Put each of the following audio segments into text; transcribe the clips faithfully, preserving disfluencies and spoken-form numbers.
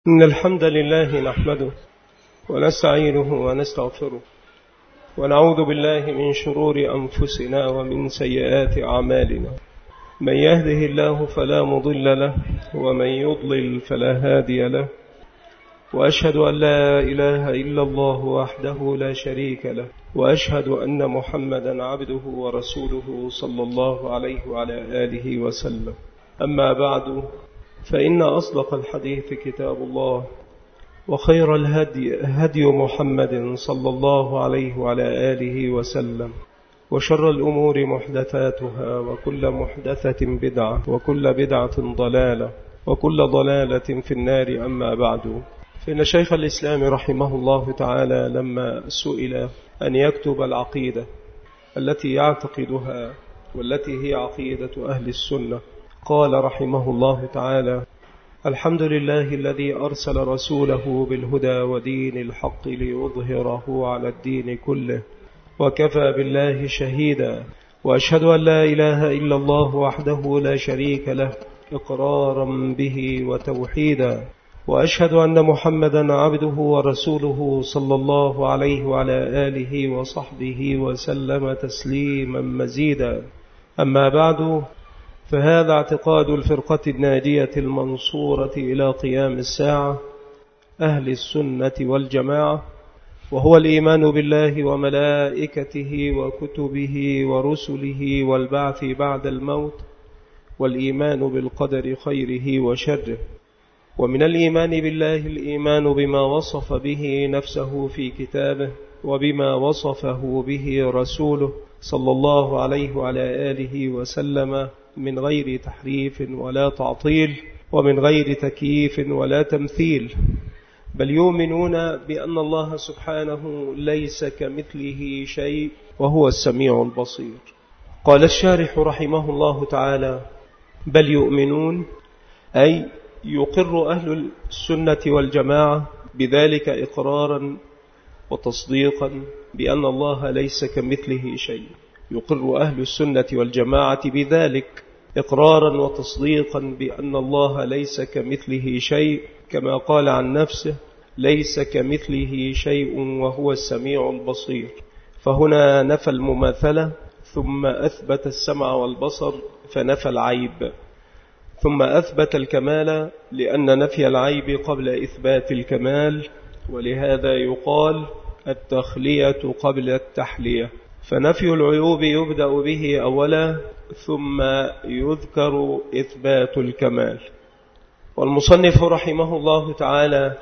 إن الحمد لله نحمده ونستعينه ونستغفره ونعوذ بالله من شرور أنفسنا ومن سيئات أعمالنا. من يهده الله فلا مضل له ومن يضلل فلا هادي له، وأشهد أن لا إله إلا الله وحده لا شريك له، وأشهد أن محمدا عبده ورسوله صلى الله عليه وعلى آله وسلم. أما بعد، فإن أصدق الحديث كتاب الله، وخير الهدي هدي محمد صلى الله عليه وعلى آله وسلم، وشر الأمور محدثاتها، وكل محدثة بدعة، وكل بدعة ضلالة، وكل ضلالة في النار. أما بعد، فإن شيخ الإسلام رحمه الله تعالى لما سئل أن يكتب العقيدة التي يعتقدها والتي هي عقيدة أهل السنة، قال رحمه الله تعالى: الحمد لله الذي أرسل رسوله بالهدى ودين الحق ليظهره على الدين كله، وكفى بالله شهيدا، وأشهد أن لا إله إلا الله وحده لا شريك له إقرارا به وتوحيدا، وأشهد أن محمدا عبده ورسوله صلى الله عليه وعلى آله وصحبه وسلم تسليما مزيدا. أما بعد، فهذا اعتقاد الفرقة الناجية المنصورة إلى قيام الساعة، أهل السنة والجماعة، وهو الإيمان بالله وملائكته وكتبه ورسله والبعث بعد الموت، والإيمان بالقدر خيره وشره. ومن الإيمان بالله الإيمان بما وصف به نفسه في كتابه، وبما وصفه به رسوله صلى الله عليه وعلى آله وسلم، من غير تحريف ولا تعطيل، ومن غير تكييف ولا تمثيل، بل يؤمنون بأن الله سبحانه ليس كمثله شيء وهو السميع البصير. قال الشارح رحمه الله تعالى: بل يؤمنون، أي يقر أهل السنة والجماعة بذلك إقرارا وتصديقا بأن الله ليس كمثله شيء. يقر أهل السنة والجماعة بذلك إقرارا وتصديقا بأن الله ليس كمثله شيء، كما قال عن نفسه: ليس كمثله شيء وهو السميع البصير. فهنا نفى المماثلة، ثم أثبت السمع والبصر فنفى العيب، ثم أثبت الكمال لأن نفي العيب قبل إثبات الكمال، ولهذا يقال التخلية قبل التحلية. فنفي العيوب يبدأ به أولا، ثم يذكر إثبات الكمال. والمصنف رحمه الله تعالى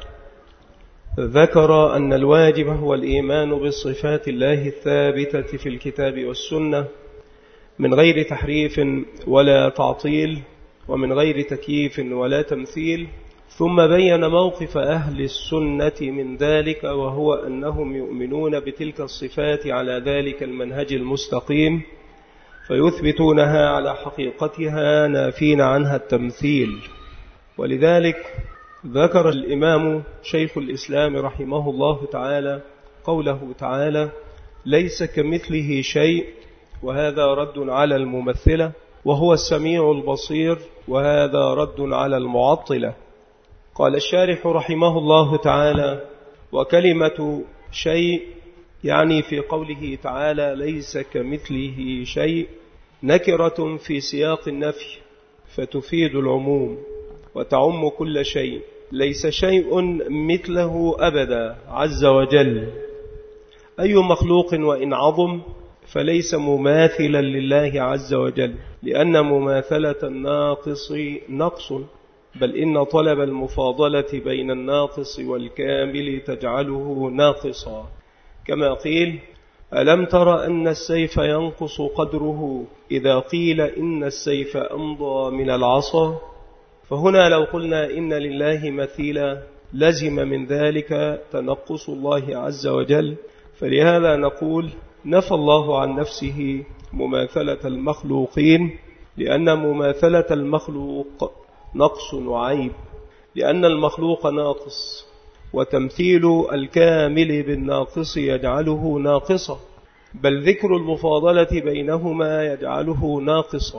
ذكر أن الواجب هو الإيمان بصفات الله الثابتة في الكتاب والسنة، من غير تحريف ولا تعطيل، ومن غير تكييف ولا تمثيل. ثم بين موقف أهل السنة من ذلك، وهو أنهم يؤمنون بتلك الصفات على ذلك المنهج المستقيم، فيثبتونها على حقيقتها نافين عنها التمثيل. ولذلك ذكر الإمام شيخ الإسلام رحمه الله تعالى قوله تعالى: ليس كمثله شيء، وهذا رد على الممثلة، وهو السميع البصير، وهذا رد على المعطلة. قال الشارح رحمه الله تعالى: وكلمة شيء يعني في قوله تعالى ليس كمثله شيء نكرة في سياق النفي، فتفيد العموم وتعم كل شيء. ليس شيء مثله أبدا عز وجل، أي مخلوق وإن عظم فليس مماثلا لله عز وجل، لأن مماثلة الناقص نقص، بل إن طلب المفاضلة بين الناقص والكامل تجعله ناقصا، كما قيل: ألم تر أن السيف ينقص قدره إذا قيل إن السيف أمضى من العصا. فهنا لو قلنا إن لله مثيلا لزم من ذلك تنقص الله عز وجل، فلهذا نقول نفى الله عن نفسه مماثلة المخلوقين، لأن مماثلة المخلوق نقص وعيب، لأن المخلوق ناقص، وتمثيل الكامل بالناقص يجعله ناقصا، بل ذكر المفاضلة بينهما يجعله ناقصا.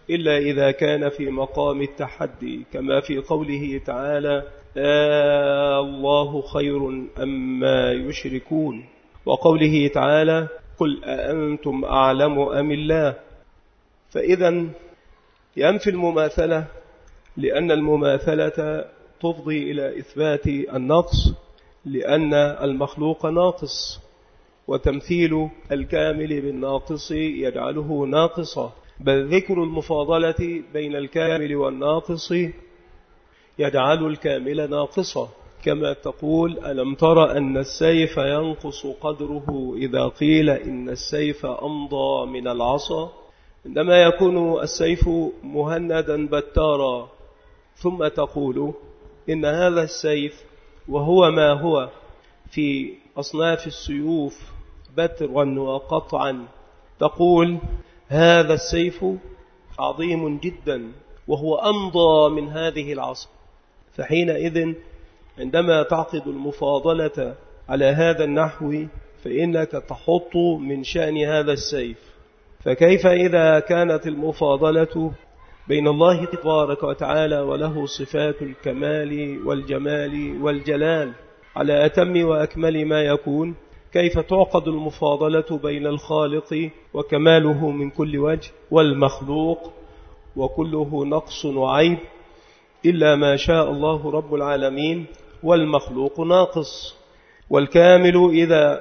إلا إذا كان في مقام التحدي، كما في قوله تعالى: آه الله خير أما يشركون، وقوله تعالى: قل أأنتم أعلم أم الله. فإذا ينفي المماثلة، لأن المماثلة تفضي إلى إثبات النقص، لأن المخلوق ناقص، وتمثيل الكامل بالناقص يجعله ناقصا، بل ذكر المفاضلة بين الكامل والناقص يجعل الكامل ناقصا، كما تقول: ألم تر أن السيف ينقص قدره إذا قيل إن السيف أمضى من العصا. عندما يكون السيف مهندا بتارا ثم تقول إن هذا السيف وهو ما هو في أصناف السيوف بترا وقطعا، تقول هذا السيف عظيم جدا وهو أمضى من هذه العصا. فحينئذ عندما تعقد المفاضلة على هذا النحو فإنك تحط من شأن هذا السيف. فكيف إذا كانت المفاضلة بين الله تبارك وتعالى وله صفات الكمال والجمال والجلال على أتم وأكمل ما يكون، كيف تعقد المفاضلة بين الخالق وكماله من كل وجه والمخلوق وكله نقص وعيب إلا ما شاء الله رب العالمين، والمخلوق ناقص. والكامل إذا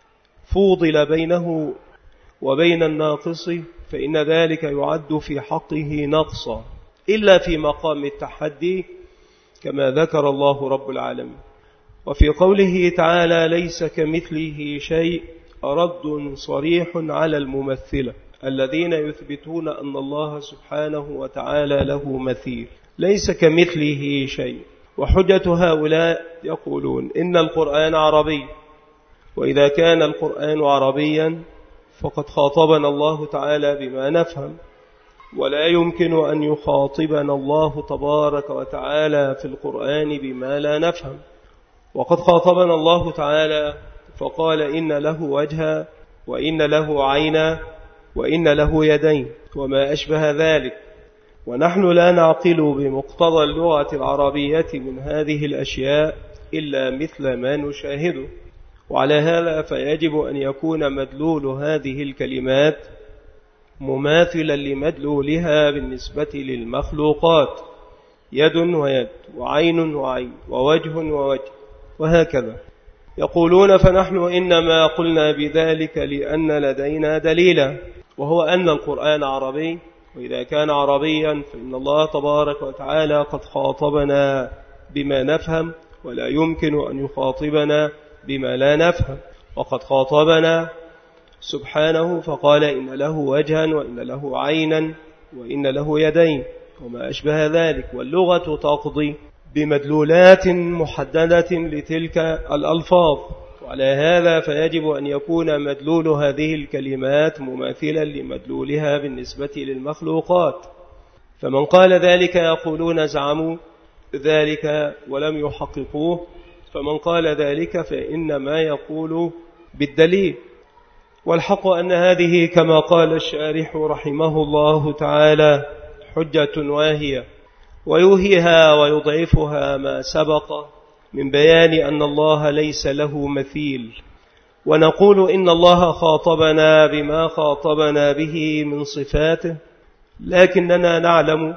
فوضل بينه وبين الناقص فإن ذلك يعد في حقه نقصا، إلا في مقام التحدي كما ذكر الله رب العالمين. وفي قوله تعالى: ليس كمثله شيء، رد صريح على الممثلة الذين يثبتون أن الله سبحانه وتعالى له مثيل. ليس كمثله شيء، وحجة هؤلاء يقولون إن القرآن عربي، وإذا كان القرآن عربيا فقد خاطبنا الله تعالى بما نفهم، ولا يمكن أن يخاطبنا الله تبارك وتعالى في القرآن بما لا نفهم. وقد خاطبنا الله تعالى فقال: إن له وجها، وإن له عينا، وإن له يدين، وما أشبه ذلك. ونحن لا نعقل بمقتضى اللغة العربية من هذه الأشياء إلا مثل ما نشاهده. وعلى هذا فيجب أن يكون مدلول هذه الكلمات مماثلا لمدلولها بالنسبة للمخلوقات، يد ويد، وعين وعين، ووجه ووجه، وهكذا. يقولون: فنحن إنما قلنا بذلك لأن لدينا دليلا، وهو أن القرآن عربي، وإذا كان عربيا فإن الله تبارك وتعالى قد خاطبنا بما نفهم، ولا يمكن أن يخاطبنا بما لا نفهم. وقد خاطبنا سبحانه فقال: إن له وجها، وإن له عينا، وإن له يدين، وما أشبه ذلك. واللغة تقضي بمدلولات محددة لتلك الألفاظ، وعلى هذا فيجب أن يكون مدلول هذه الكلمات مماثلا لمدلولها بالنسبة للمخلوقات. فمن قال ذلك يقولون زعموا ذلك ولم يحققوه، فمن قال ذلك فإنما يقول بالدليل. والحق أن هذه كما قال الشارح رحمه الله تعالى حجة واهية، ويوهيها ويضعفها ما سبق من بيان أن الله ليس له مثيل. ونقول إن الله خاطبنا بما خاطبنا به من صفاته، لكننا نعلم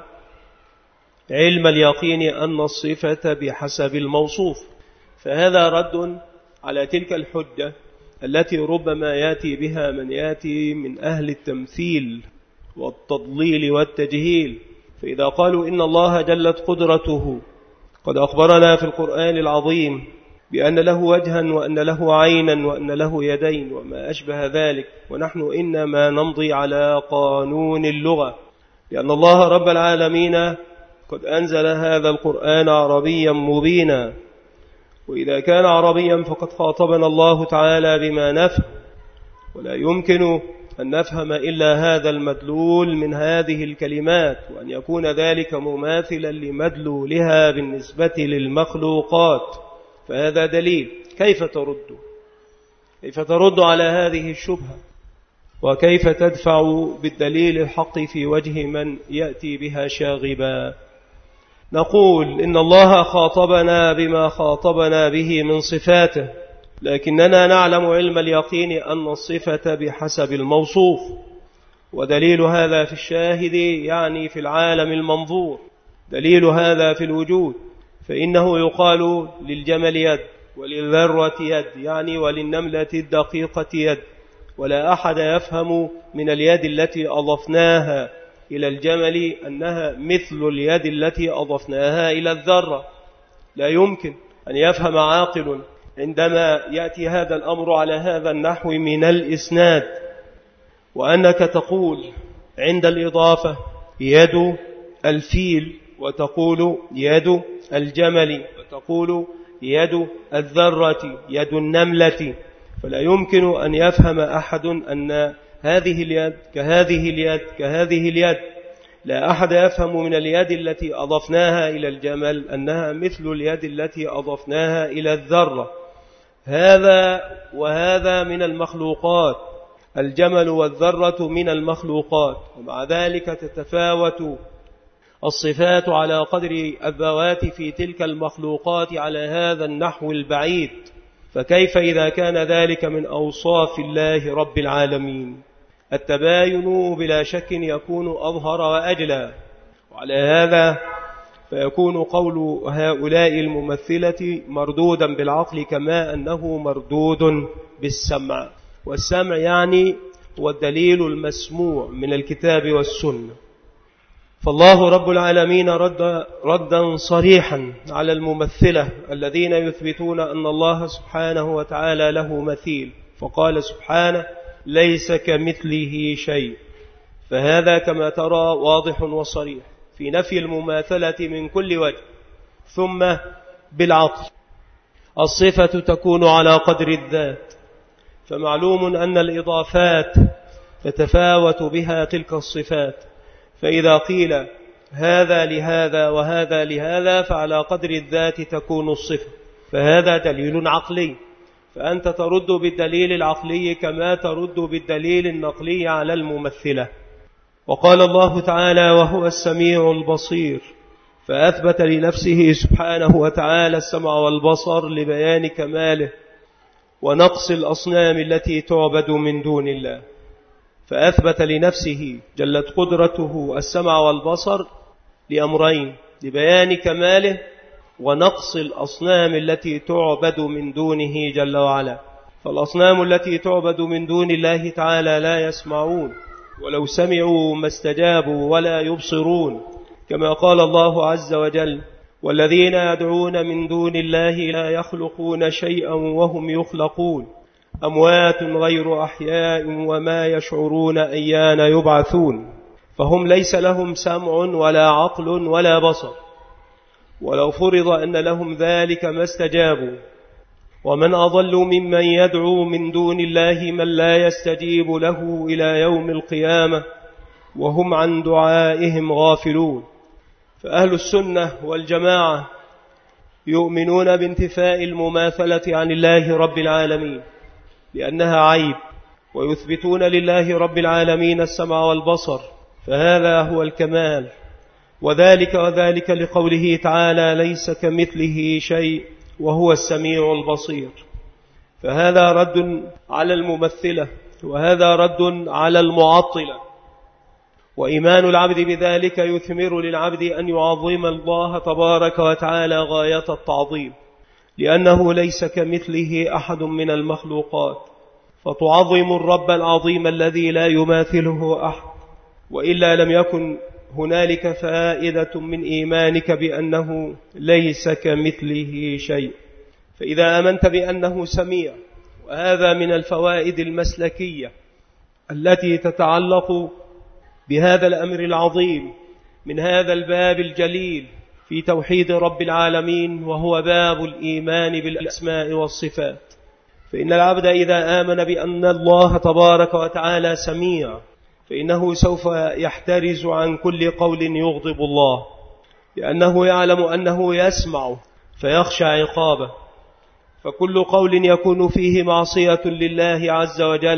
علم اليقين أن الصفة بحسب الموصوف. فهذا رد على تلك الحجة التي ربما يأتي بها من يأتي من أهل التمثيل والتضليل والتجهيل. فإذا قالوا إن الله جلت قدرته قد أخبرنا في القرآن العظيم بأن له وجها، وأن له عينا، وأن له يدين، وما أشبه ذلك، ونحن إنما نمضي على قانون اللغة، لأن الله رب العالمين قد أنزل هذا القرآن عربيا مبينا. وإذا كان عربيا فقد خاطبنا الله تعالى بما نفهم، ولا يمكن أن نفهم إلا هذا المدلول من هذه الكلمات، وأن يكون ذلك مماثلا لمدلولها بالنسبة للمخلوقات. فهذا دليل. كيف ترد كيف ترد على هذه الشبهة وكيف تدفع بالدليل الحق في وجه من يأتي بها شاغبا؟ نقول إن الله خاطبنا بما خاطبنا به من صفاته، لكننا نعلم علم اليقين أن الصفة بحسب الموصوف، ودليل هذا في الشاهد يعني في العالم المنظور، دليل هذا في الوجود، فإنه يقال للجمل يد، وللذرة يد يعني وللنملة الدقيقة يد، ولا أحد يفهم من اليد التي أضفناها إلى الجمل أنها مثل اليد التي أضفناها إلى الذرة. لا يمكن أن يفهم عاقل عندما يأتي هذا الأمر على هذا النحو من الإسناد، وأنك تقول عند الإضافة يد الفيل، وتقول يد الجمل، وتقول يد الذرة، يد النملة، فلا يمكن أن يفهم أحد أن هذه اليد كهذه اليد كهذه اليد. لا أحد يفهم من اليد التي أضفناها إلى الجمل أنها مثل اليد التي أضفناها إلى الذرة. هذا وهذا من المخلوقات، الجمل والذرة من المخلوقات، ومع ذلك تتفاوت الصفات على قدر الذوات في تلك المخلوقات على هذا النحو البعيد، فكيف إذا كان ذلك من أوصاف الله رب العالمين؟ التباين بلا شك يكون أظهر وأجلى، وعلى هذا فيكون قول هؤلاء الممثلة مردودا بالعقل كما أنه مردود بالسمع، والسمع يعني هو الدليل المسموع من الكتاب والسنة. فالله رب العالمين رد ردا صريحا على الممثلة الذين يثبتون أن الله سبحانه وتعالى له مثيل، فقال سبحانه ليس كمثله شيء، فهذا كما ترى واضح وصريح في نفي المماثلة من كل وجه. ثم بالعقل الصفة تكون على قدر الذات، فمعلوم أن الإضافات تتفاوت بها تلك الصفات، فإذا قيل هذا لهذا وهذا لهذا فعلى قدر الذات تكون الصفة، فهذا دليل عقلي، فأنت ترد بالدليل العقلي كما ترد بالدليل النقلي على الممثلة. وقال الله تعالى وهو السميع البصير، فأثبت لنفسه سبحانه وتعالى السمع والبصر لبيان كماله ونقص الأصنام التي تعبد من دون الله، فأثبت لنفسه جلت قدرته السمع والبصر لأمرين: لبيان كماله ونقص الأصنام التي تعبد من دونه جل وعلا. فالأصنام التي تعبد من دون الله تعالى لا يسمعون، ولو سمعوا ما استجابوا ولا يبصرون، كما قال الله عز وجل والذين يدعون من دون الله لا يخلقون شيئا وهم يخلقون أموات غير أحياء وما يشعرون أيان يبعثون. فهم ليس لهم سمع ولا عقل ولا بصر، ولو فرض أن لهم ذلك ما استجابوا. ومن أضل ممن يدعو من دون الله من لا يستجيب له إلى يوم القيامة وهم عن دعائهم غافلون. فأهل السنة والجماعة يؤمنون بانتفاء المماثلة عن الله رب العالمين لأنها عيب، ويثبتون لله رب العالمين السمع والبصر، فهذا هو الكمال. وذلك وذلك لقوله تعالى ليس كمثله شيء وهو السميع البصير. فهذا رد على الممثلة، وهذا رد على المعطلة. وإيمان العبد بذلك يثمر للعبد أن يعظم الله تبارك وتعالى غاية التعظيم، لأنه ليس كمثله أحد من المخلوقات، فتعظم الرب العظيم الذي لا يماثله أحد، وإلا لم يكن هنالك فائدة من إيمانك بأنه ليس كمثله شيء. فإذا آمنت بأنه سميع، وهذا من الفوائد المسلكية التي تتعلق بهذا الأمر العظيم من هذا الباب الجليل في توحيد رب العالمين، وهو باب الإيمان بالأسماء والصفات. فإن العبد إذا آمن بأن الله تبارك وتعالى سميع، فإنه سوف يحترز عن كل قول يغضب الله، لأنه يعلم أنه يسمع فيخشى عقابه. فكل قول يكون فيه معصية لله عز وجل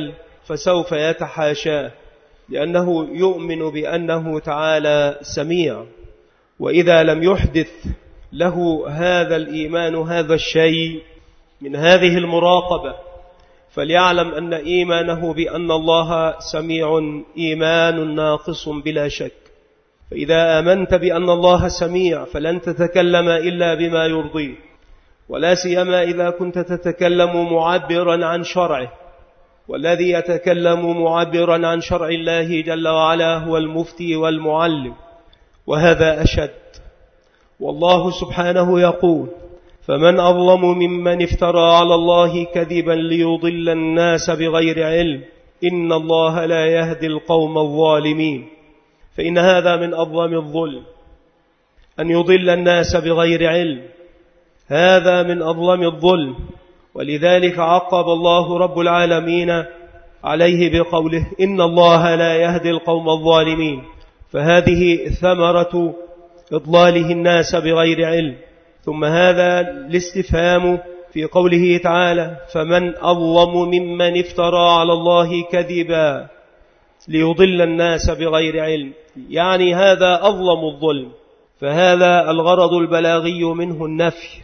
فسوف يتحاشاه، لأنه يؤمن بأنه تعالى سميع. وإذا لم يحدث له هذا الإيمان هذا الشيء من هذه المراقبة، فليعلم أن إيمانه بأن الله سميع إيمان ناقص بلا شك. فإذا آمنت بأن الله سميع فلن تتكلم إلا بما يرضيه، ولا سيما إذا كنت تتكلم معبرا عن شرعه، والذي يتكلم معبرا عن شرع الله جل وعلا هو المفتي والمعلم، وهذا أشد. والله سبحانه يقول: فمن أظلم ممن افترى على الله كذبا ليضل الناس بغير علم إن الله لا يهدي القوم الظالمين. فإن هذا من أظلم الظلم، أن يضل الناس بغير علم، هذا من أظلم الظلم. ولذلك عقب الله رب العالمين عليه بقوله: إن الله لا يهدي القوم الظالمين. فهذه ثمرة إضلاله الناس بغير علم. ثم هذا الاستفهام في قوله تعالى: فمن أظلم ممن افترى على الله كذبا ليضل الناس بغير علم، يعني هذا أظلم الظلم. فهذا الغرض البلاغي منه النفي،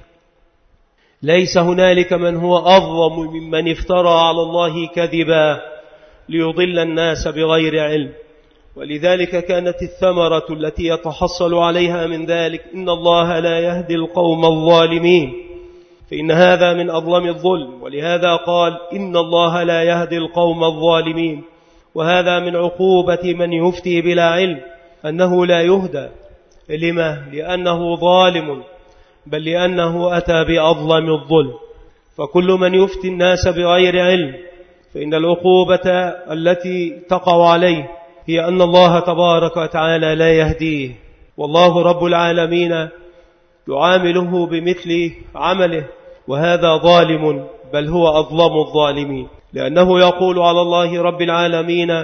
ليس هنالك من هو أظلم ممن افترى على الله كذبا ليضل الناس بغير علم. ولذلك كانت الثمرة التي يتحصل عليها من ذلك: إن الله لا يهدي القوم الظالمين، فإن هذا من أظلم الظلم. ولهذا قال: إن الله لا يهدي القوم الظالمين. وهذا من عقوبة من يفتي بلا علم، أنه لا يهدى. لما؟ لأنه ظالم، بل لأنه أتى بأظلم الظلم. فكل من يفتي الناس بغير علم فإن العقوبة التي تقع عليه هي أن الله تبارك وتعالى لا يهديه، والله رب العالمين يعامله بمثل عمله، وهذا ظالم، بل هو أظلم الظالمين، لأنه يقول على الله رب العالمين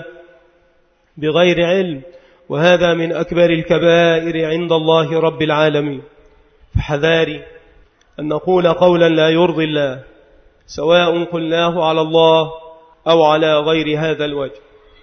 بغير علم، وهذا من أكبر الكبائر عند الله رب العالمين. فحذاري أن نقول قولا لا يرضي الله، سواء قلناه على الله أو على غير هذا الوجه.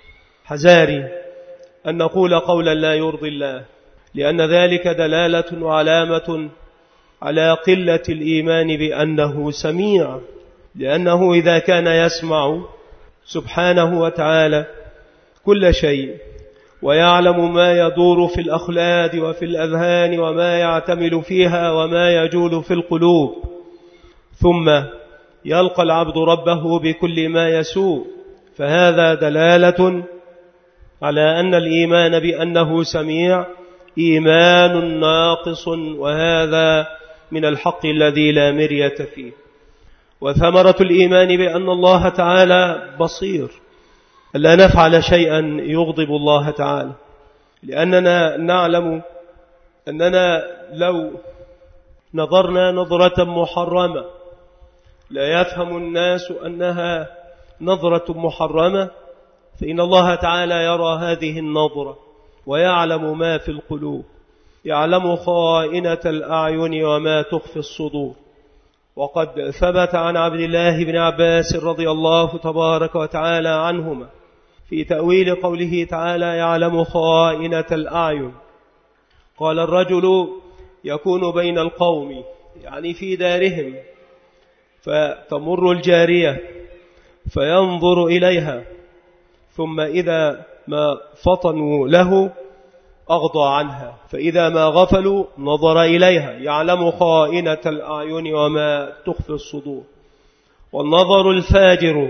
حذاري أن نقول قولا لا يرضي الله، لأن ذلك دلالة وعلامة على قلة الإيمان بأنه سميع، لأنه إذا كان يسمع سبحانه وتعالى كل شيء، ويعلم ما يدور في الأخلاد وفي الأذهان وما يعتمل فيها وما يجول في القلوب، ثم يلقى العبد ربه بكل ما يسوء، فهذا دلالة على أن الإيمان بأنه سميع إيمان ناقص، وهذا من الحق الذي لا مرية فيه. وثمرة الإيمان بأن الله تعالى بصير، ألا نفعل شيئا يغضب الله تعالى، لأننا نعلم أننا لو نظرنا نظرة محرمة لا يفهم الناس أنها نظرة محرمة، فإن الله تعالى يرى هذه النظرة ويعلم ما في القلوب، يعلم خائنة الأعين وما تخفي الصدور. وقد ثبت عن عبد الله بن عباس رضي الله تبارك وتعالى عنهما في تأويل قوله تعالى: يعلم خائنة الأعين. قال: الرجل يكون بين القوم، يعني في دارهم، فتمر الجارية فينظر إليها، ثم إذا ما فطنوا له أغضى عنها، فإذا ما غفلوا نظر إليها، يعلم خائنة الأعين وما تخفي الصدور. والنظر الفاجر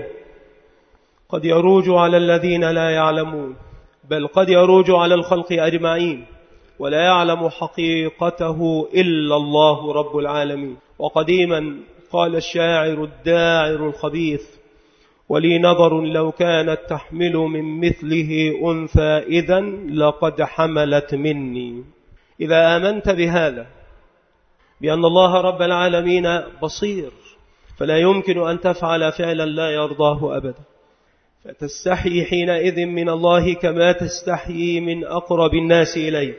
قد يروج على الذين لا يعلمون، بل قد يروج على الخلق أجمعين، ولا يعلم حقيقته إلا الله رب العالمين. وقديما قال الشاعر الداعر الخبيث: ولي نظر لو كانت تحمل من مثله أنثى إذن لقد حملت مني. إذا آمنت بهذا، بأن الله رب العالمين بصير، فلا يمكن أن تفعل فعلا لا يرضاه أبدا، فتستحي حينئذ من الله كما تستحيي من أقرب الناس إليه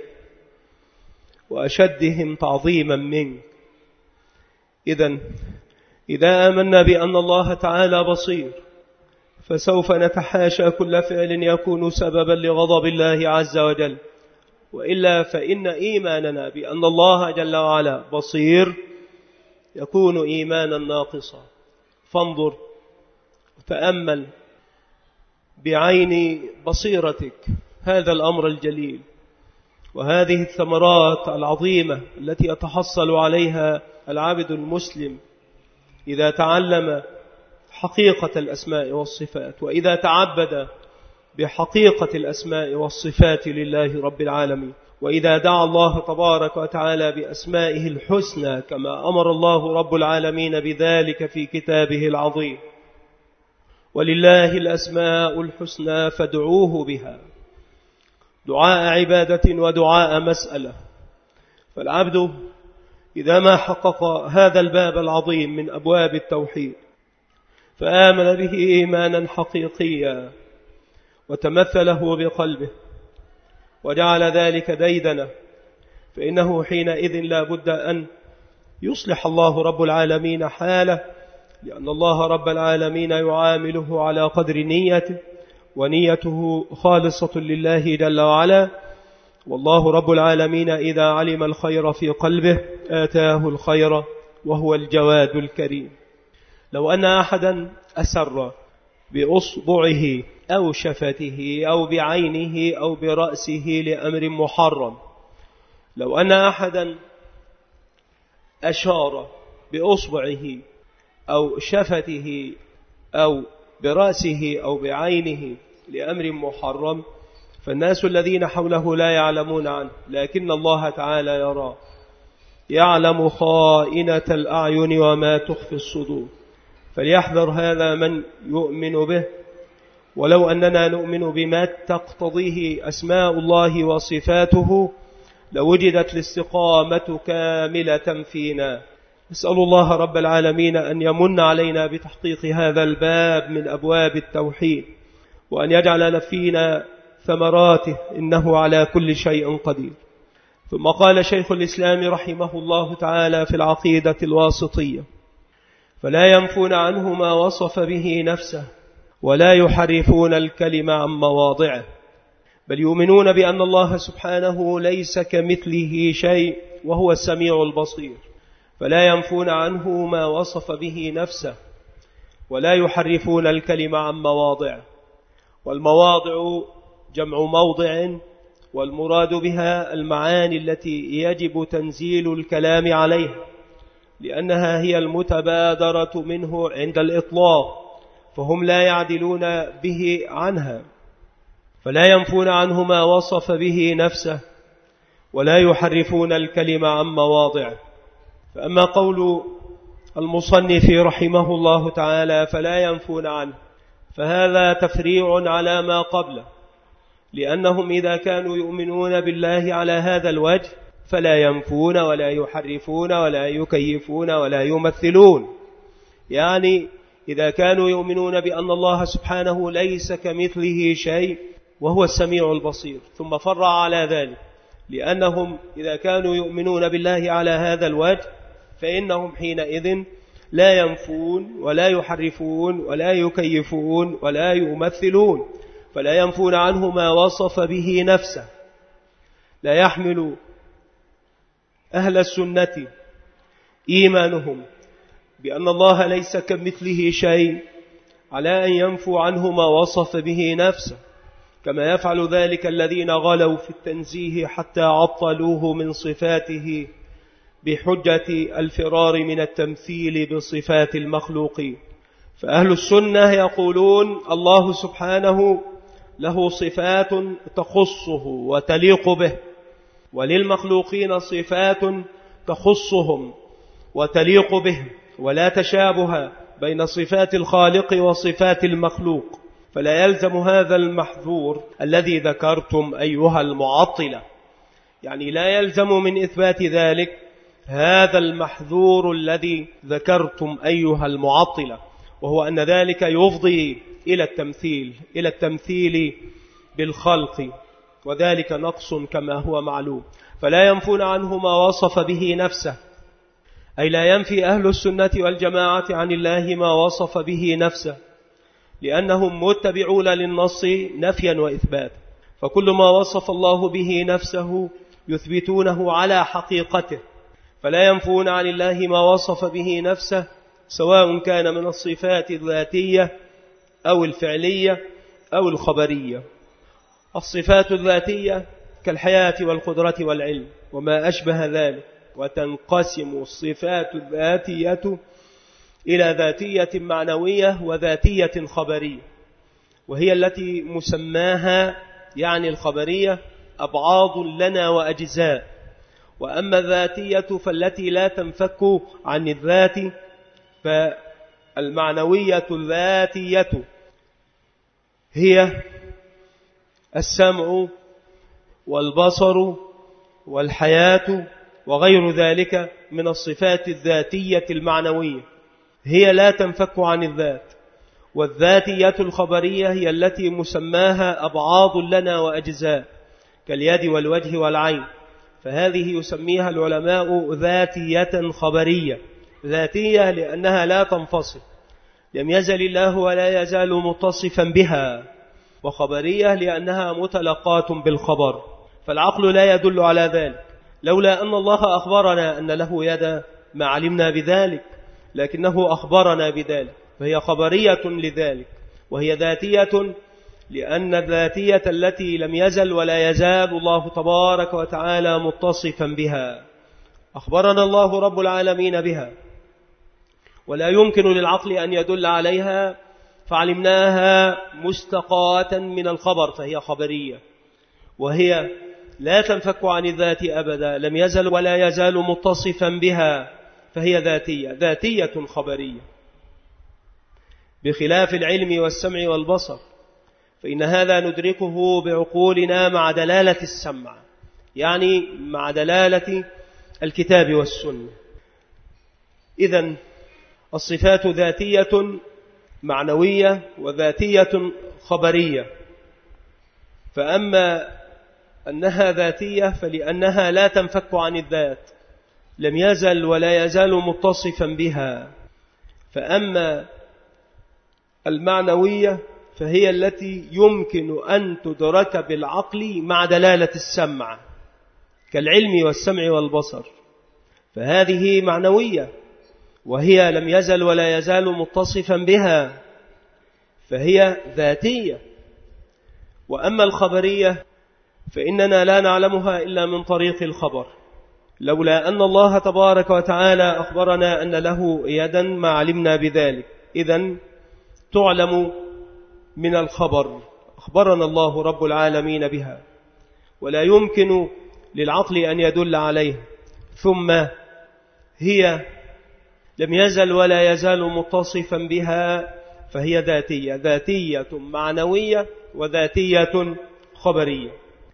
وأشدهم تعظيما منك. إذن إذا آمنا بأن الله تعالى بصير، فسوف نتحاشى كل فعل يكون سببا لغضب الله عز وجل، وإلا فإن إيماننا بأن الله جل وعلا بصير يكون إيمانا ناقصا. فانظر وتأمل بعين بصيرتك هذا الأمر الجليل وهذه الثمرات العظيمة التي يتحصل عليها العبد المسلم إذا تعلم حقيقة الأسماء والصفات، وإذا تعبد بحقيقة الأسماء والصفات لله رب العالمين، وإذا دعا الله تبارك وتعالى بأسمائه الحسنى كما أمر الله رب العالمين بذلك في كتابه العظيم. ولله الأسماء الحسنى فادعوه بها، دعاء عبادة ودعاء مسألة. فالعبد إذا ما حقق هذا الباب العظيم من أبواب التوحيد فآمن به إيمانا حقيقيا وتمثله بقلبه وجعل ذلك ديدنا، فإنه حينئذ لا بد أن يصلح الله رب العالمين حاله، لأن الله رب العالمين يعامله على قدر نيته، ونيته خالصة لله جل وعلا. والله رب العالمين إذا علم الخير في قلبه آتاه الخير وهو الجواد الكريم. لو أن أحدا أسر بأصبعه أو شفته أو بعينه أو برأسه لأمر محرم، لو أن أحدا أشار بأصبعه أو شفته أو برأسه أو بعينه لأمر محرم، فالناس الذين حوله لا يعلمون عنه، لكن الله تعالى يرى، يعلم خائنة الأعين وما تخفي الصدور. فليحذر هذا من يؤمن به. ولو أننا نؤمن بما تقتضيه أسماء الله وصفاته لوجدت الاستقامة كاملة فينا. نسأل الله رب العالمين أن يمن علينا بتحقيق هذا الباب من أبواب التوحيد، وأن يجعل فينا ثمراته، إنه على كل شيء قدير. ثم قال شيخ الإسلام رحمه الله تعالى في العقيدة الواسطية: فلا ينفون عنه ما وصف به نفسه ولا يحرفون الكلمة عن مواضعه، بل يؤمنون بأن الله سبحانه ليس كمثله شيء وهو السميع البصير، فلا ينفون عنه ما وصف به نفسه ولا يحرفون الكلمة عن مواضعه. والمواضع جمع موضع، والمراد بها المعاني التي يجب تنزيل الكلام عليها، لأنها هي المتبادرة منه عند الإطلاق، فهم لا يعدلون به عنها. فلا ينفون عنه ما وصف به نفسه ولا يحرفون الكلمة عن مواضعه. فأما قول المصنف رحمه الله تعالى فلا ينفون عنه، فهذا تفريع على ما قبله، لأنهم إذا كانوا يؤمنون بالله على هذا الوجه فلا ينفون ولا يحرفون ولا يكيفون ولا يمثلون. يعني إذا كانوا يؤمنون بأن الله سبحانه ليس كمثله شيء وهو السميع البصير، ثم فرع على ذلك، لأنهم إذا كانوا يؤمنون بالله على هذا الوجه فإنهم حينئذ لا ينفون ولا يحرفون ولا يكيفون ولا يمثلون، فلا ينفون عنه ما وصف به نفسه. لا يحمل أهل السنة إيمانهم بأن الله ليس كمثله شيء على أن ينفوا عنه ما وصف به نفسه، كما يفعل ذلك الذين غلوا في التنزيه حتى عطلوه من صفاته بحجة الفرار من التمثيل بصفات المخلوقين. فأهل السنة يقولون الله سبحانه له صفات تخصه وتليق به، وللمخلوقين صفات تخصهم وتليق بهم، ولا تشابه بين صفات الخالق وصفات المخلوق. فلا يلزم هذا المحذور الذي ذكرتم أيها المعطلة، يعني لا يلزم من إثبات ذلك هذا المحذور الذي ذكرتم أيها المعطلة، وهو أن ذلك يفضي إلى التمثيل إلى التمثيل بالخلق، وذلك نقص كما هو معلوم. فلا ينفون عنه ما وصف به نفسه، أي لا ينفي أهل السنة والجماعة عن الله ما وصف به نفسه، لأنهم متبعون للنص نفيا وإثباتا، فكل ما وصف الله به نفسه يثبتونه على حقيقته، فلا ينفون عن الله ما وصف به نفسه، سواء كان من الصفات الذاتية أو الفعلية أو الخبرية. الصفات الذاتية كالحياة والقدرة والعلم وما أشبه ذلك، وتنقسم الصفات الذاتية إلى ذاتية معنوية وذاتية خبرية، وهي التي مسماها يعني الخبرية أبعاض لنا وأجزاء. وأما الذاتية فالتي لا تنفك عن الذات، فالمعنوية الذاتية هي السمع والبصر والحياة وغير ذلك من الصفات الذاتية المعنوية، هي لا تنفك عن الذات. والذاتية الخبرية هي التي مسماها أبعاض لنا وأجزاء كاليد والوجه والعين، فهذه يسميها العلماء ذاتية خبرية. ذاتية لأنها لا تنفصل، لم يزل الله ولا يزال متصفا بها، وخبرية لأنها متلقاة بالخبر، فالعقل لا يدل على ذلك. لولا أن الله أخبرنا أن له يدا ما علمنا بذلك، لكنه أخبرنا بذلك، فهي خبرية لذلك، وهي ذاتية لأن الذاتية التي لم يزل ولا يزال الله تبارك وتعالى متصفا بها، أخبرنا الله رب العالمين بها، ولا يمكن للعقل أن يدل عليها، فعلمناها مستقاة من الخبر، فهي خبرية، وهي لا تنفك عن الذات أبدا، لم يزل ولا يزال متصفا بها، فهي ذاتية ذاتية خبرية، بخلاف العلم والسمع والبصر، فإن هذا ندركه بعقولنا مع دلالة السمع، يعني مع دلالة الكتاب والسنة. إذن الصفات ذاتية معنوية وذاتية خبرية، فأما أنها ذاتية فلأنها لا تنفك عن الذات، لم يزل ولا يزال متصفا بها. فأما المعنوية فهي التي يمكن أن تدرك بالعقل مع دلالة السمع كالعلم والسمع والبصر، فهذه معنوية، وهي لم يزل ولا يزال متصفا بها، فهي ذاتية. وأما الخبرية فإننا لا نعلمها إلا من طريق الخبر، لولا أن الله تبارك وتعالى أخبرنا أن له يدا ما علمنا بذلك، إذن تعلم من الخبر، أخبرنا الله رب العالمين بها، ولا يمكن للعقل أن يدل عليها. ثم هي لم يزل ولا يزال متصفا بها، فهي ذاتية ذاتية معنوية وذاتية خبرية.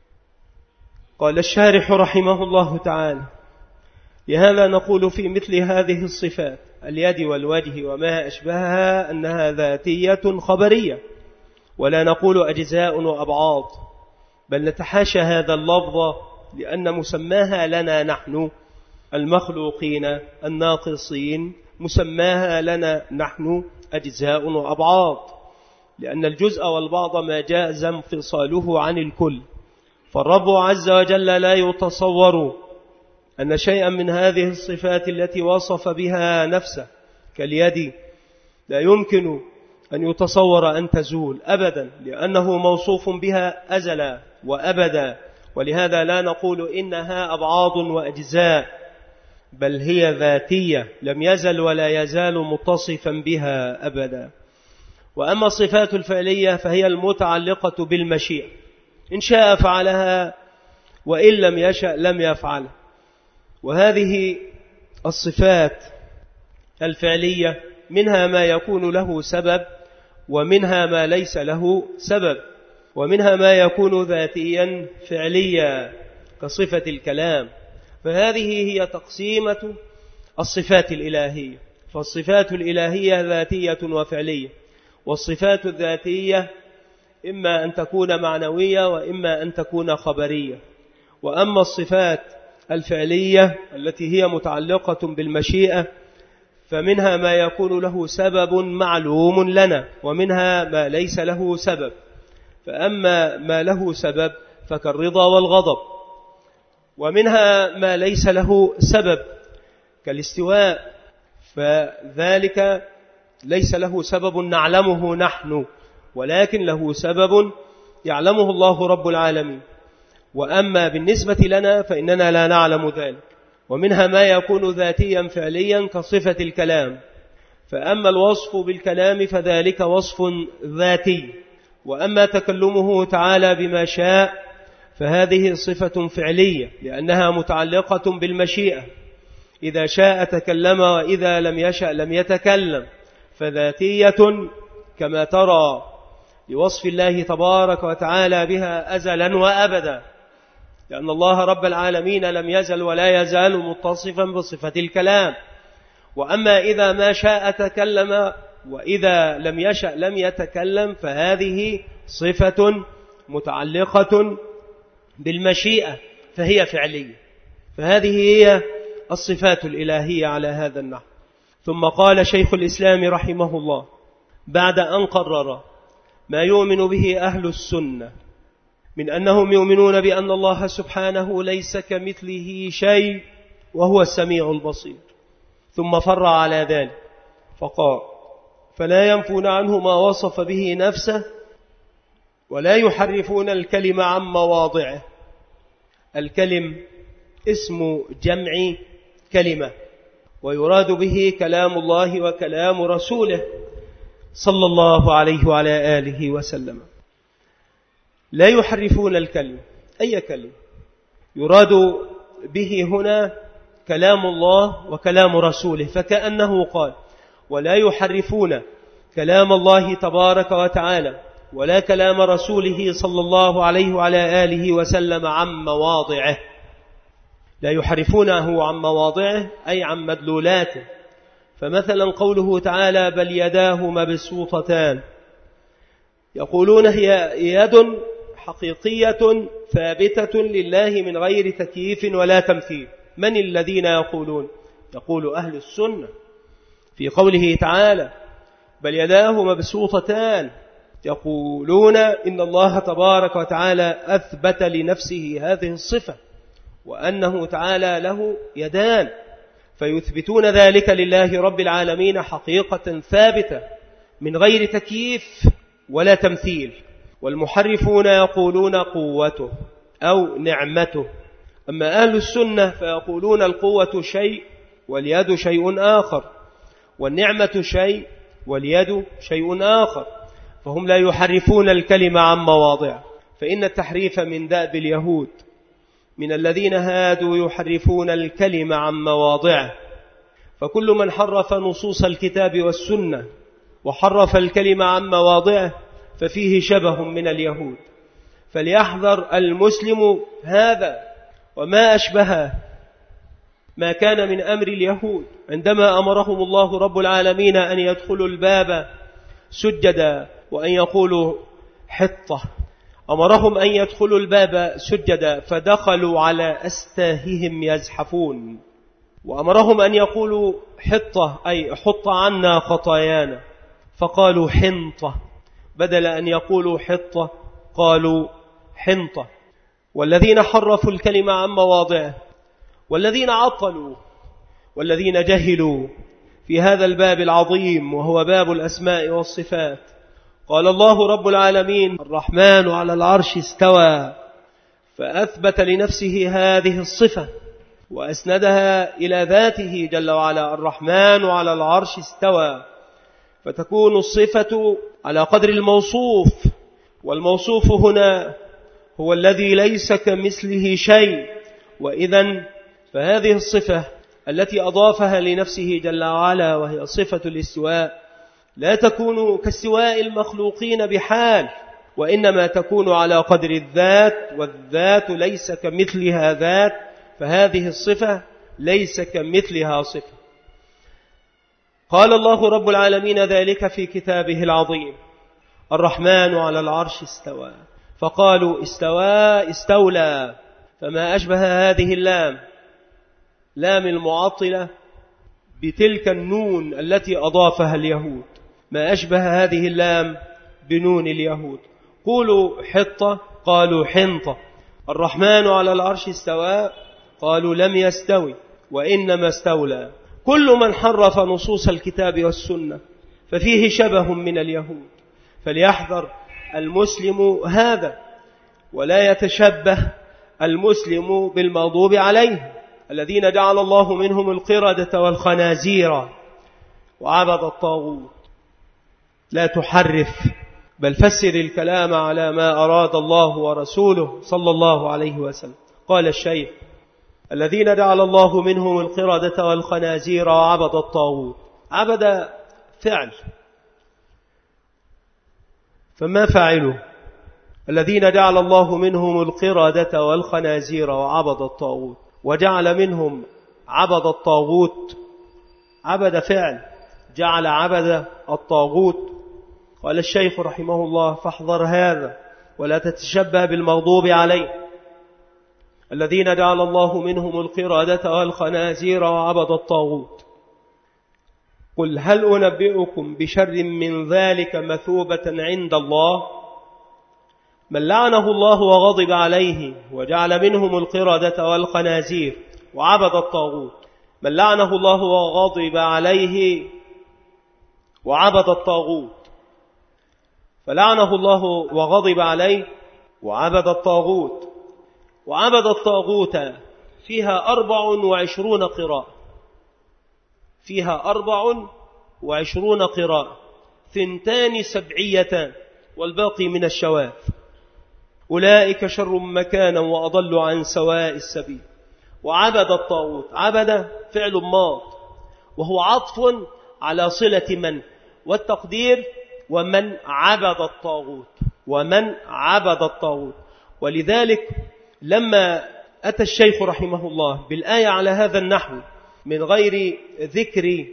قال الشارح رحمه الله تعالى: لهذا نقول في مثل هذه الصفات اليد والوجه وما أشبهها أنها ذاتية خبرية، ولا نقول أجزاء وأبعاض، بل نتحاشى هذا اللفظ، لأن مسماها لنا نحن المخلوقين الناقصين، مسماها لنا نحن أجزاء وأبعاض، لأن الجزء والبعض ما جاز انفصاله عن الكل، فالرب عز وجل لا يتصور أن شيئا من هذه الصفات التي وصف بها نفسه كاليد لا يمكن أن يتصور أن تزول أبدا، لأنه موصوف بها أزلا وأبدا، ولهذا لا نقول إنها أبعاض وأجزاء، بل هي ذاتية لم يزل ولا يزال متصفا بها أبدا. وأما الصفات الفعلية فهي المتعلقة بالمشيئة، إن شاء فعلها وإن لم يشأ لم يفعل. وهذه الصفات الفعلية منها ما يكون له سبب، ومنها ما ليس له سبب، ومنها ما يكون ذاتيا فعليا كصفة الكلام. فهذه هي تقسيمة الصفات الإلهية، فالصفات الإلهية ذاتية وفعلية، والصفات الذاتية إما أن تكون معنوية وإما أن تكون خبرية. وأما الصفات الفعلية التي هي متعلقة بالمشيئة فمنها ما يكون له سبب معلوم لنا، ومنها ما ليس له سبب. فأما ما له سبب فكالرضا والغضب، ومنها ما ليس له سبب كالاستواء، فذلك ليس له سبب نعلمه نحن، ولكن له سبب يعلمه الله رب العالمين. وأما بالنسبة لنا فإننا لا نعلم ذلك. ومنها ما يكون ذاتيا فعليا كصفة الكلام، فأما الوصف بالكلام فذلك وصف ذاتي، وأما تكلمه تعالى بما شاء فهذه صفة فعلية، لأنها متعلقة بالمشيئة، إذا شاء تكلم وإذا لم يشأ لم يتكلم، فذاتية كما ترى لوصف الله تبارك وتعالى بها أزلا وأبدا، لأن الله رب العالمين لم يزل ولا يزال متصفا بصفة الكلام. وأما إذا ما شاء تكلم وإذا لم يشأ لم يتكلم، فهذه صفة متعلقة بالمشيئة فهي فعلية. فهذه هي الصفات الإلهية على هذا النحو. ثم قال شيخ الإسلام رحمه الله بعد أن قرر ما يؤمن به أهل السنة من أنهم يؤمنون بأن الله سبحانه ليس كمثله شيء وهو السميع البصير، ثم فر على ذلك فقال فلا ينفون عنه ما وصف به نفسه ولا يحرفون الكلم عن مواضعه. الكلم اسم جمع كلمة، ويراد به كلام الله وكلام رسوله صلى الله عليه وعلى آله وسلم. لا يحرفون الكلم، أي كلمة يراد به هنا كلام الله وكلام رسوله، فكأنه قال ولا يحرفون كلام الله تبارك وتعالى ولا كلام رسوله صلى الله عليه وعلى آله وسلم عن مواضعه. لا يحرفونه عن مواضعه أي عن مدلولاته. فمثلا قوله تعالى بل يداه مبسوطتان، يقولون هي يد حقيقية ثابتة لله من غير تكييف ولا تمثيل. من الذين يقولون؟ يقول أهل السنة في قوله تعالى بل يداه مبسوطتان، يقولون إن الله تبارك وتعالى أثبت لنفسه هذه الصفة وأنه تعالى له يدان، فيثبتون ذلك لله رب العالمين حقيقة ثابتة من غير تكييف ولا تمثيل. والمحرفون يقولون قوته أو نعمته. أما أهل السنة فيقولون القوة شيء واليد شيء آخر، والنعمة شيء واليد شيء آخر، فهم لا يحرفون الكلمة عن مواضعه. فإن التحريف من دأب اليهود من الذين هادوا يحرفون الكلمة عن مواضعه. فكل من حرف نصوص الكتاب والسنة وحرف الكلمة عن مواضعه ففيه شبه من اليهود. فليحذر المسلم هذا وما أشبه ما كان من أمر اليهود عندما أمرهم الله رب العالمين أن يدخلوا الباب سجدا وأن يقولوا حطة. أمرهم أن يدخلوا الباب سجدا فدخلوا على أستاههم يزحفون، وأمرهم أن يقولوا حطة أي حط عنا خطايانا، فقالوا حنطة، بدل أن يقولوا حطة قالوا حنطة. والذين حرفوا الكلمة عن مواضعه والذين عطلوا والذين جهلوا في هذا الباب العظيم وهو باب الأسماء والصفات، قال الله رب العالمين الرحمن على العرش استوى، فأثبت لنفسه هذه الصفة وأسندها إلى ذاته جل وعلا، الرحمن على العرش استوى، فتكون الصفة على قدر الموصوف، والموصوف هنا هو الذي ليس كمثله شيء. وإذن فهذه الصفة التي أضافها لنفسه جل وعلا وهي صفة الاستواء لا تكون كاستواء المخلوقين بحال، وإنما تكون على قدر الذات، والذات ليس كمثلها ذات، فهذه الصفة ليس كمثلها صفة. قال الله رب العالمين ذلك في كتابه العظيم الرحمن على العرش استوى، فقالوا استوى استولى، فما أشبه هذه اللام لام المعطلة بتلك النون التي أضافها اليهود، ما أشبه هذه اللام بنون اليهود. قولوا حطة قالوا حنطة، الرحمن على العرش استوى قالوا لم يستوي وإنما استولى. كل من حرف نصوص الكتاب والسنة ففيه شبه من اليهود، فليحذر المسلم هذا ولا يتشبه المسلم بالمغضوب عليه الذين جعل الله منهم القردة والخنازير وعبد الطاغوت. لا تحرف، بل فسر الكلام على ما أراد الله ورسوله صلى الله عليه وسلم. قال الشيخ: الذين جعل الله منهم القردة والخنازير وعبد الطاغوت. عبد فعل، فما فاعله؟ الذين جعل الله منهم القردة والخنازير وعبد الطاغوت، وجعل منهم عبد الطاغوت. عبد فعل، جعل عبد الطاغوت. قال الشيخ رحمه الله: فاحذر هذا ولا تتشبه بالمغضوب عليه الذين جعل الله منهم القردة والخنازير وعبد الطاغوت. قل هل أنبئكم بشر من ذلك مثوبة عند الله؟ من لعنه الله وغضب عليه وجعل منهم القردة والخنازير وعبد الطاغوت. من لعنه الله وغضب عليه وعبد الطاغوت، فلعنه الله وغضب عليه وعبد الطاغوت. وعبد الطاغوت فيها أربع وعشرون قراءة، فيها أربع وعشرون قراءة، ثنتان سبعيتان والباقي من الشواذ. أولئك شر مكانا وأضل عن سواء السبيل. وعبد الطاغوت، عبد فعل ماض وهو عطف على صلة من، والتقدير ومن عبد الطاغوت، ومن عبد الطاغوت. ولذلك لما أتى الشيخ رحمه الله بالآية على هذا النحو من غير ذكر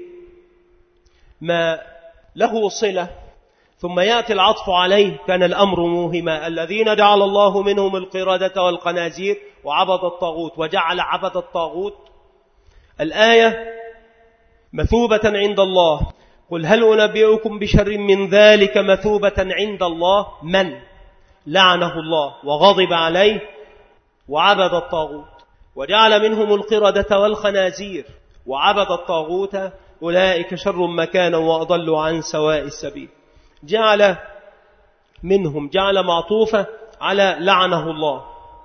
ما له صلة ثم يأتي العطف عليه كان الأمر موهما. الذين جعل الله منهم القردة والخنازير وعبد الطاغوت، وجعل عبد الطاغوت. الآية مثوبة عند الله. قل هل أنبئكم بشر من ذلك مثوبة عند الله؟ من لعنه الله وغضب عليه وعبد الطاغوت وجعل منهم القردة والخنازير وعبد الطاغوت، أولئك شر مكانا وأضل عن سواء السبيل. جعل منهم، جعل معطوفة على لعنه الله.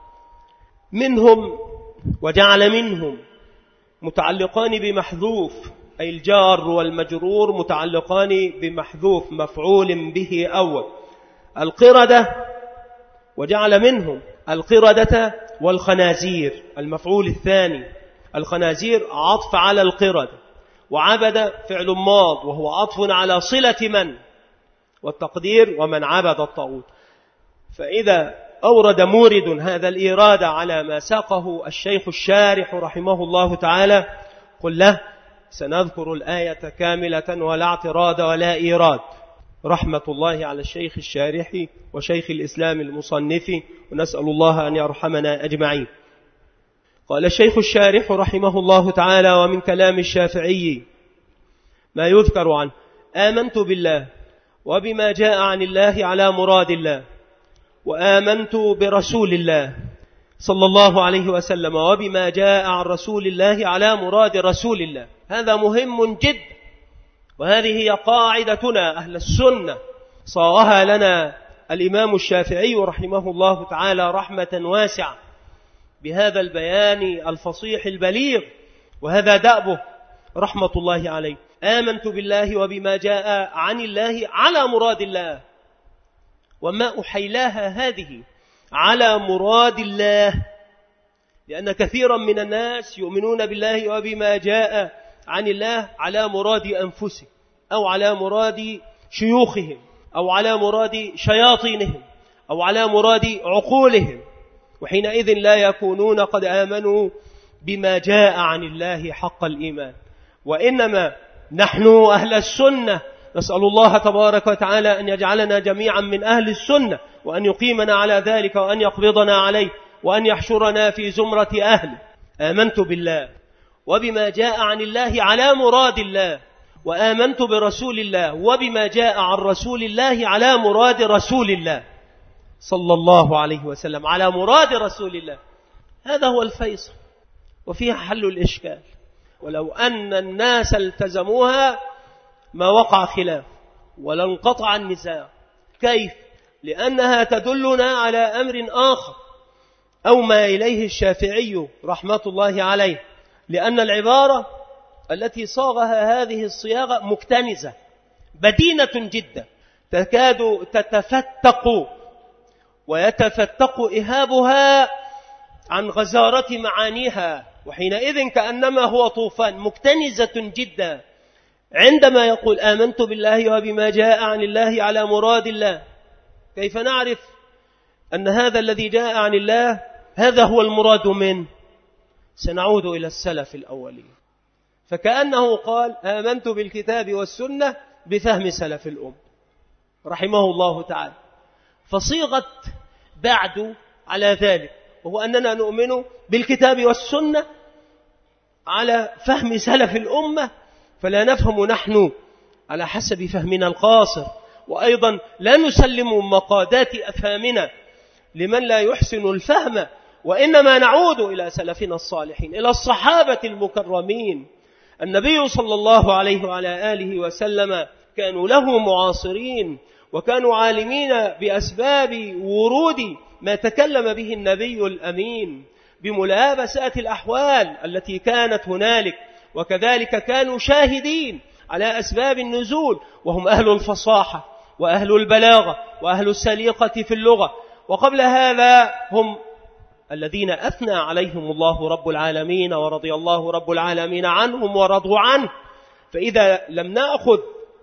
منهم وجعل منهم متعلقان بمحذوف، أي الجار والمجرور متعلقان بمحذوف مفعول به أول. القردة وجعل منهم القردة والخنازير المفعول الثاني. الخنازير عطف على القردة، وعبد فعل ماض وهو عطف على صلة من، والتقدير ومن عبد الطاغوت. فإذا أورد مورد هذا الإيراد على ما ساقه الشيخ الشارح رحمه الله تعالى قل له سنذكر الآية كاملة ولا اعتراض ولا إيراد. رحمة الله على الشيخ الشارح وشيخ الإسلام المصنف، ونسأل الله أن يرحمنا أجمعين. قال الشيخ الشارح رحمه الله تعالى: ومن كلام الشافعي ما يذكر عنه: آمنت بالله وبما جاء عن الله على مراد الله، وآمنت برسول الله صلى الله عليه وسلم وبما جاء عن رسول الله على مراد رسول الله. هذا مهم جدا، وهذه هي قاعدتنا أهل السنة صاغها لنا الإمام الشافعي رحمه الله تعالى رحمة واسعة بهذا البيان الفصيح البليغ، وهذا دأبه رحمة الله عليه. آمنت بالله وبما جاء عن الله على مراد الله، وما أحيلاها هذه على مراد الله، لأن كثيرا من الناس يؤمنون بالله وبما جاء عن الله على مراد أنفسهم، أو على مراد شيوخهم، أو على مراد شياطينهم، أو على مراد عقولهم، وحينئذ لا يكونون قد آمنوا بما جاء عن الله حق الإيمان. وإنما نحن أهل السنة نسأل الله تبارك وتعالى أن يجعلنا جميعا من أهل السنة، وأن يقيمنا على ذلك، وأن يقبضنا عليه، وأن يحشرنا في زمرة أهله. آمنت بالله وبما جاء عن الله على مراد الله، وآمنت برسول الله وبما جاء عن رسول الله على مراد رسول الله صلى الله عليه وسلم، على مراد رسول الله. هذا هو الفيصل، وفيها حل الإشكال. ولو أن الناس التزموها ما وقع خلاف ولا انقطع النزاع. كيف؟ لأنها تدلنا على أمر آخر أو ما إليه الشافعي رحمة الله عليه، لأن العبارة التي صاغها هذه الصياغة مكتنزة بدينة جدا، تكاد تتفتق ويتفتق إهابها عن غزارة معانيها، وحينئذ كأنما هو طوفان، مكتنزة جدا. عندما يقول آمنت بالله وبما جاء عن الله على مراد الله، كيف نعرف أن هذا الذي جاء عن الله هذا هو المراد منه؟ سنعود إلى السلف الأولين. فكأنه قال آمنت بالكتاب والسنة بفهم سلف الأم رحمه الله تعالى، فصيغت بعد على ذلك، وهو أننا نؤمن بالكتاب والسنة على فهم سلف الأمة، فلا نفهم نحن على حسب فهمنا القاصر، وأيضا لا نسلم مقادات أفهامنا لمن لا يحسن الفهم، وإنما نعود إلى سلفنا الصالحين، إلى الصحابة المكرمين. النبي صلى الله عليه وعلى آله وسلم كانوا له معاصرين، وكانوا عالمين بأسباب ورود ما تكلم به النبي الأمين، بملابسات الأحوال التي كانت هنالك، وكذلك كانوا شاهدين على أسباب النزول، وهم أهل الفصاحة وأهل البلاغة وأهل السليقة في اللغة. وقبل هذا هم الذين أثنى عليهم الله رب العالمين، ورضي الله رب العالمين عنهم ورضوا عنه. فإذا لم نأخذ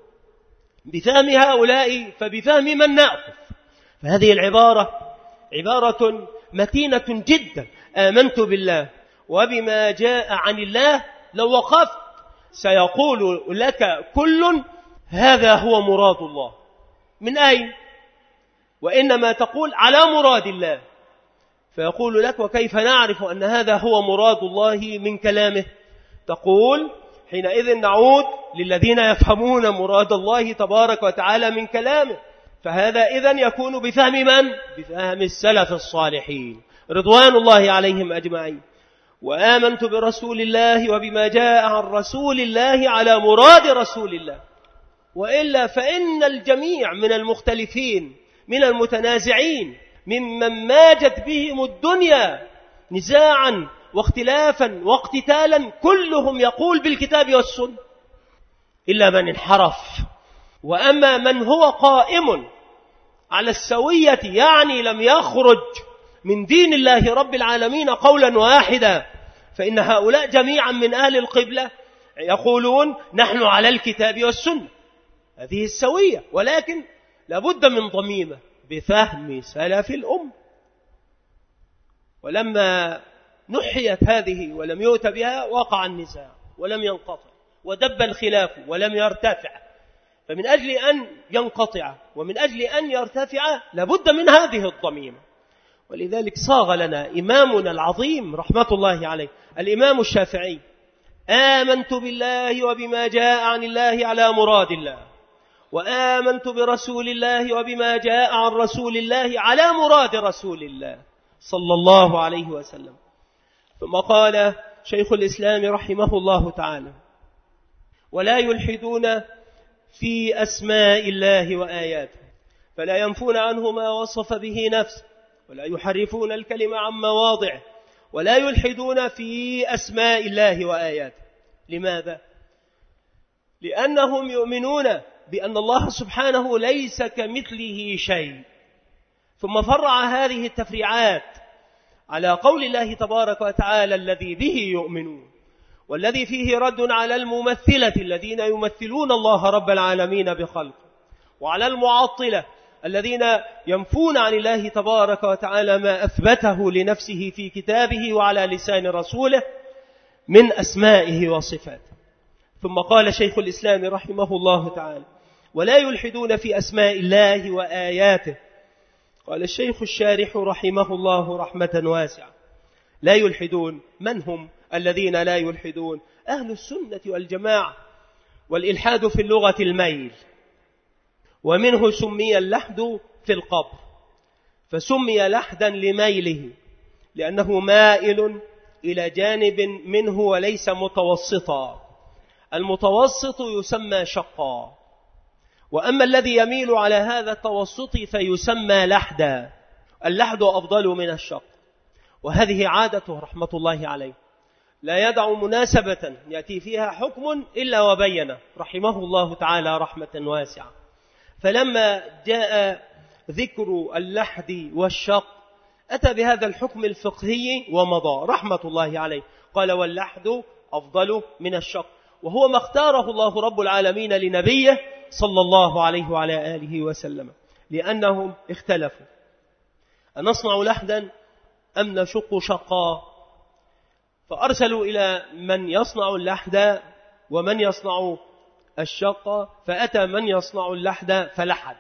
بفهم هؤلاء فبفهم من نأخذ؟ فهذه العبارة عبارة متينة جدا. آمنت بالله وبما جاء عن الله، لو وقفت سيقول لك كل هذا هو مراد الله. من أين؟ وإنما تقول على مراد الله، فيقول لك وكيف نعرف أن هذا هو مراد الله من كلامه؟ تقول حينئذ نعود للذين يفهمون مراد الله تبارك وتعالى من كلامه، فهذا إذن يكون بفهم من؟ بفهم السلف الصالحين رضوان الله عليهم أجمعين. وآمنت برسول الله وبما جاء عن رسول الله على مراد رسول الله. وإلا فإن الجميع من المختلفين من المتنازعين ممن ماجت بهم الدنيا نزاعا واختلافا واقتتالا كلهم يقول بالكتاب والسنة إلا من انحرف. وأما من هو قائم على السوية، يعني لم يخرج من دين الله رب العالمين قولا واحدا، فإن هؤلاء جميعا من أهل القبلة يقولون نحن على الكتاب والسنة، هذه السوية، ولكن لابد من ضميمة بفهم سلف الأم. ولما نحيت هذه ولم يؤت بها وقع النزاع ولم ينقطع، ودب الخلاف ولم يرتفع. فمن أجل أن ينقطع ومن أجل أن يرتفع لابد من هذه الضميمة. ولذلك صاغ لنا إمامنا العظيم رحمة الله عليه الإمام الشافعي آمنت بالله وبما جاء عن الله على مراد الله، وآمنت برسول الله وبما جاء عن رسول الله على مراد رسول الله صلى الله عليه وسلم. ثم قال شيخ الإسلام رحمه الله تعالى ولا يلحدون في أسماء الله وآياته، فلا ينفون عنه ما وصف به نفسه، ولا يحرفون الكلمة عن مواضعه، ولا يلحدون في أسماء الله وآياته. لماذا؟ لأنهم يؤمنون بأن الله سبحانه ليس كمثله شيء. ثم فرع هذه التفريعات على قول الله تبارك وتعالى الذي به يؤمنون، والذي فيه رد على الممثلة الذين يمثلون الله رب العالمين بخلقه، وعلى المعطلة الذين ينفون عن الله تبارك وتعالى ما أثبته لنفسه في كتابه وعلى لسان رسوله من أسمائه وصفاته. ثم قال شيخ الإسلام رحمه الله تعالى ولا يلحدون في أسماء الله وآياته. قال الشيخ الشارح رحمه الله رحمة واسعة لا يلحدون من هم الذين لا يلحدون. أهل السنة والجماعة. والإلحاد في اللغة الميل، ومنه سمي اللحد في القبر، فسمي لحدا لميله لأنه مائل إلى جانب منه وليس متوسطا. المتوسط يسمى شقا، وأما الذي يميل على هذا التوسط فيسمى لحدا. اللحد أفضل من الشق، وهذه عادته رحمة الله عليه، لا يدع مناسبة يأتي فيها حكم إلا وبينه رحمه الله تعالى رحمة واسعة. فلما جاء ذكر اللحد والشق أتى بهذا الحكم الفقهي ومضى رحمة الله عليه، قال واللحد أفضل من الشق، وهو ما اختاره الله رب العالمين لنبيه صلى الله عليه وعلى آله وسلم، لأنهم اختلفوا أنصنع لحدا أم نشق شقا، فأرسلوا إلى من يصنع اللحد ومن يصنع الشق، فأتى من يصنع اللحد فلحد،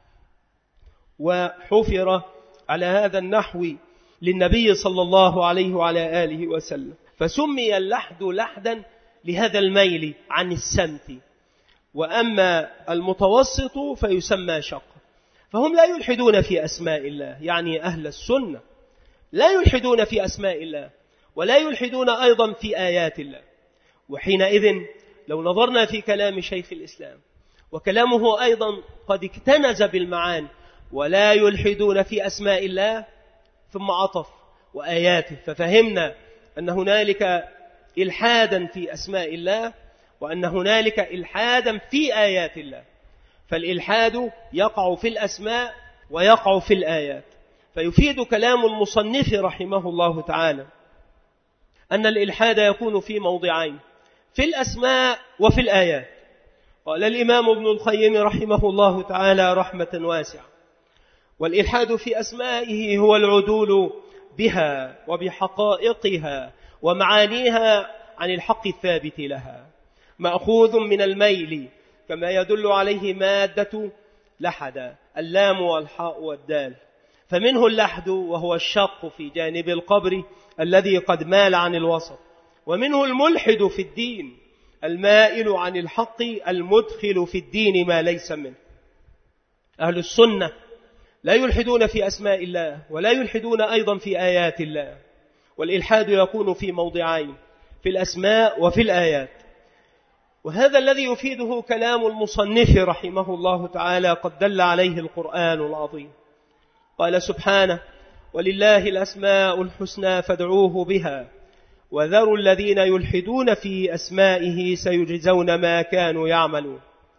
وحفر على هذا النحو للنبي صلى الله عليه وعلى آله وسلم، فسمي اللحد لحدا لهذا الميل عن السمت، وأما المتوسط فيسمى شق. فهم لا يلحدون في أسماء الله، يعني أهل السنة لا يلحدون في أسماء الله، ولا يلحدون أيضا في آيات الله. وحينئذ لو نظرنا في كلام شيخ الإسلام، وكلامه أيضا قد اكتنز بالمعاني، ولا يلحدون في أسماء الله، ثم عطف وآياته، ففهمنا أن هنالك إلحادا في أسماء الله، وأن هنالك إلحادا في آيات الله. فالإلحاد يقع في الأسماء ويقع في الآيات. فيفيد كلام المصنف رحمه الله تعالى أن الإلحاد يكون في موضعين، في الأسماء وفي الآيات. قال الإمام ابن القيم رحمه الله تعالى رحمة واسعة: والإلحاد في أسمائه هو العدول بها وبحقائقها ومعانيها عن الحق الثابت لها، مأخوذ من الميل كما يدل عليه مادة لحد، اللام والحاء والدال، فمنه اللحد وهو الشق في جانب القبر الذي قد مال عن الوسط، ومنه الملحد في الدين المائل عن الحق المدخل في الدين ما ليس منه. أهل السنة لا يلحدون في أسماء الله، ولا يلحدون أيضا في آيات الله، والإلحاد يكون في موضعين، في الأسماء وفي الآيات. وهذا الذي يفيده كلام المصنف رحمه الله تعالى قد دل عليه القرآن العظيم. قال سبحانه: ولله الأسماء الحسنى فادعوه بها وذروا الذين يلحدون في أسمائه سيجزون ما كانوا يعملون.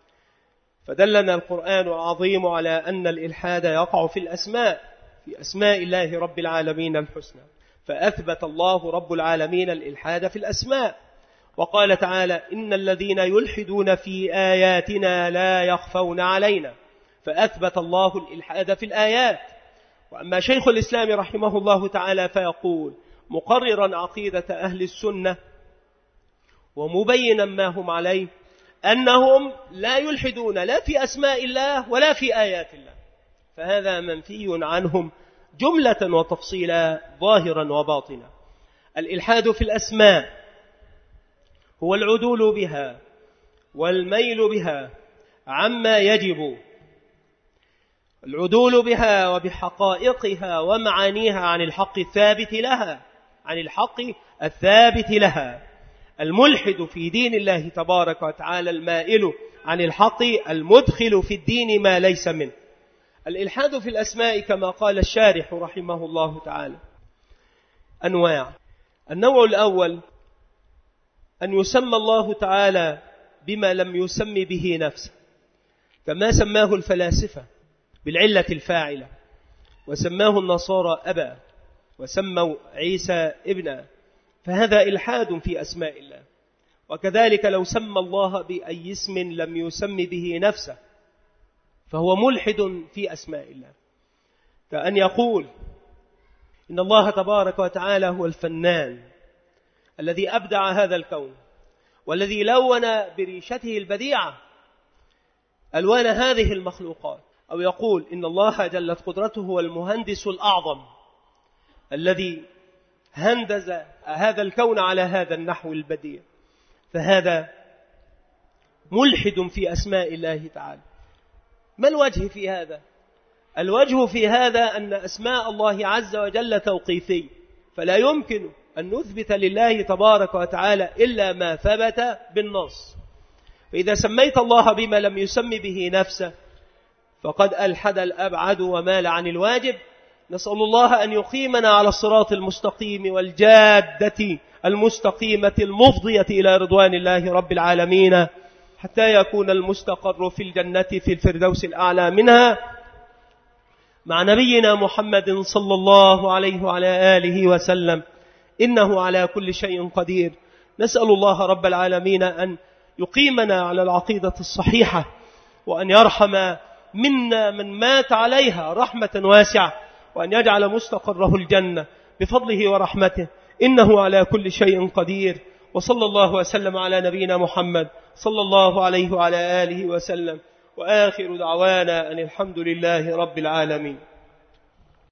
فدلنا القرآن العظيم على أن الإلحاد يقع في الأسماء، في أسماء الله رب العالمين الحسنى، فأثبت الله رب العالمين الإلحاد في الأسماء، وقال تعالى: إن الذين يلحدون في آياتنا لا يخفون علينا، فأثبت الله الإلحاد في الآيات. وأما شيخ الإسلام رحمه الله تعالى فيقول مقررا عقيدة أهل السنة ومبينا ما هم عليه أنهم لا يلحدون لا في أسماء الله ولا في آيات الله، فهذا منفي عنهم جملة وتفصيلا ظاهرا وباطنا. الإلحاد في الأسماء هو العدول بها والميل بها عما يجب، العدول بها وبحقائقها ومعانيها عن الحق الثابت لها، عن الحق الثابت لها. الملحد في دين الله تبارك وتعالى المائل عن الحق المدخل في الدين ما ليس منه. الإلحاد في الأسماء كما قال الشارح رحمه الله تعالى أنواع. النوع الأول أن يسمى الله تعالى بما لم يسم به نفسه، كما سماه الفلاسفة بالعلة الفاعلة، وسماه النصارى أبا، وسموا عيسى ابنا، فهذا إلحاد في أسماء الله. وكذلك لو سمى الله بأي اسم لم يسم به نفسه فهو ملحد في أسماء الله، كأن يقول إن الله تبارك وتعالى هو الفنان الذي أبدع هذا الكون، والذي لون بريشته البديعة ألوان هذه المخلوقات. أو يقول إن الله جلت قدرته هو المهندس الأعظم الذي هندز هذا الكون على هذا النحو البديع، فهذا ملحد في أسماء الله تعالى. ما الوجه في هذا؟ الوجه في هذا أن أسماء الله عز وجل توقيفية، فلا يمكن أن نثبت لله تبارك وتعالى إلا ما ثبت بالنص. فإذا سميت الله بما لم يسم به نفسه فقد ألحد الأبعد ومال عن الواجب. نسأل الله أن يقيمنا على الصراط المستقيم والجادة المستقيمة المفضية إلى رضوان الله رب العالمين، حتى يكون المستقر في الجنة في الفردوس الأعلى منها مع نبينا محمد صلى الله عليه وعلى آله وسلم، إنه على كل شيء قدير. نسأل الله رب العالمين أن يقيمنا على العقيدة الصحيحة، وأن يرحم منا من مات عليها رحمة واسعة، وأن يجعل مستقره الجنة بفضله ورحمته، إنه على كل شيء قدير. وصلى الله وسلم على نبينا محمد صلى الله عليه وعلى آله وسلم، وآخر دعوانا أن الحمد لله رب العالمين.